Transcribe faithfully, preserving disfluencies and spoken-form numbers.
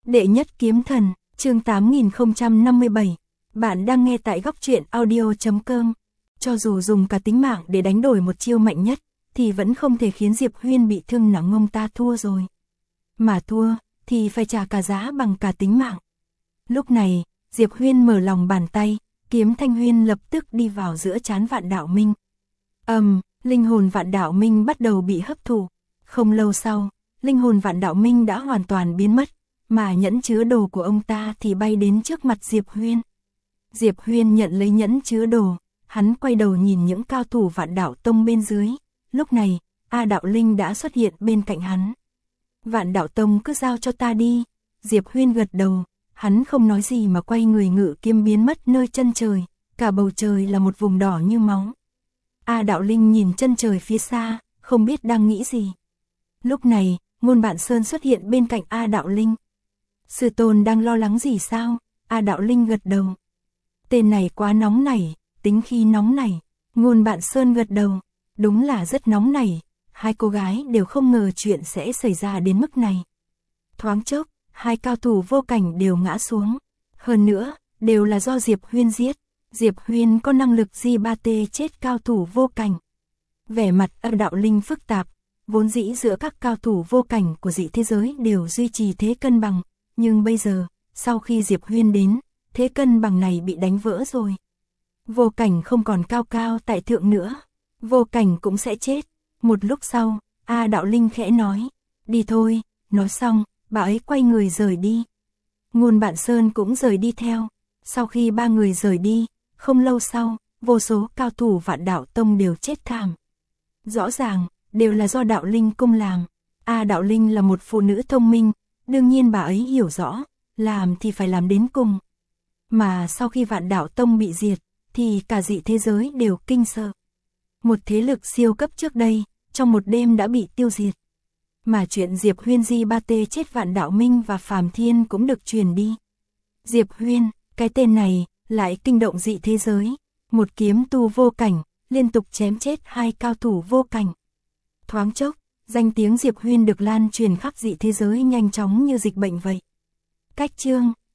Đệ nhất kiếm thần, chương tám nghìn không trăm năm mươi bảy. Bạn đang nghe tại góc truyện audio chấm com. Cho dù dùng cả tính mạng để đánh đổi một chiêu mạnh nhất, thì vẫn không thể khiến Diệp Huyên bị thương nặng. Ông ta thua rồi. Mà thua, thì phải trả cả giá bằng cả tính mạng. Lúc này, Diệp Huyên mở lòng bàn tay, kiếm thanh huyên lập tức đi vào giữa trán Vạn Đạo Minh. Ầm, um, linh hồn Vạn Đạo Minh bắt đầu bị hấp thụ. Không lâu sau, linh hồn Vạn Đạo Minh đã hoàn toàn biến mất, mà nhẫn chứa đồ của ông ta thì bay đến trước mặt Diệp Huyên. Diệp Huyên nhận lấy nhẫn chứa đồ, hắn quay đầu nhìn những cao thủ Vạn Đạo Tông bên dưới. Lúc này, A Đạo Linh đã xuất hiện bên cạnh hắn. Vạn Đạo Tông cứ giao cho ta đi. Diệp Huyên gật đầu, hắn không nói gì mà quay người ngự kiếm biến mất nơi chân trời, cả bầu trời là một vùng đỏ như máu. A Đạo Linh nhìn chân trời phía xa, không biết đang nghĩ gì. Lúc này, Ngôn Bạn Sơn xuất hiện bên cạnh A Đạo Linh. Sư tôn đang lo lắng gì sao? A Đạo Linh gật đầu. Tên này quá nóng nảy, tính khí nóng nảy. Ngôn Bạn Sơn gật đầu. Đúng là rất nóng nảy. Hai cô gái đều không ngờ chuyện sẽ xảy ra đến mức này. Thoáng chốc, hai cao thủ vô cảnh đều ngã xuống. Hơn nữa, đều là do Diệp Huyên giết. Diệp Huyên có năng lực G ba T chết cao thủ vô cảnh. Vẻ mặt A Đạo Linh phức tạp. Vốn dĩ giữa các cao thủ vô cảnh của dị thế giới đều duy trì thế cân bằng. Nhưng bây giờ, sau khi Diệp Huyên đến, thế cân bằng này bị đánh vỡ rồi. Vô cảnh không còn cao cao tại thượng nữa. Vô cảnh cũng sẽ chết. Một lúc sau, A Đạo Linh khẽ nói. Đi thôi. Nói xong, bà ấy quay người rời đi. Ngôn Bạn Sơn cũng rời đi theo. Sau khi ba người rời đi, không lâu sau, vô số cao thủ Vạn Đạo Tông đều chết thảm. Rõ ràng, đều là do Đạo Linh cung làm. A Đạo Linh là một phụ nữ thông minh, đương nhiên bà ấy hiểu rõ, làm thì phải làm đến cùng. Mà sau khi Vạn Đạo Tông bị diệt, thì cả dị thế giới đều kinh sợ. Một thế lực siêu cấp trước đây, trong một đêm đã bị tiêu diệt. Mà chuyện Diệp Huyên G ba T chết Vạn Đạo Minh và Phàm Thiên cũng được truyền đi. Diệp Huyên, cái tên này, lại kinh động dị thế giới. Một kiếm tu vô cảnh, liên tục chém chết hai cao thủ vô cảnh. Thoáng chốc, danh tiếng Diệp Huyên được lan truyền khắp dị thế giới nhanh chóng như dịch bệnh vậy. Cách chương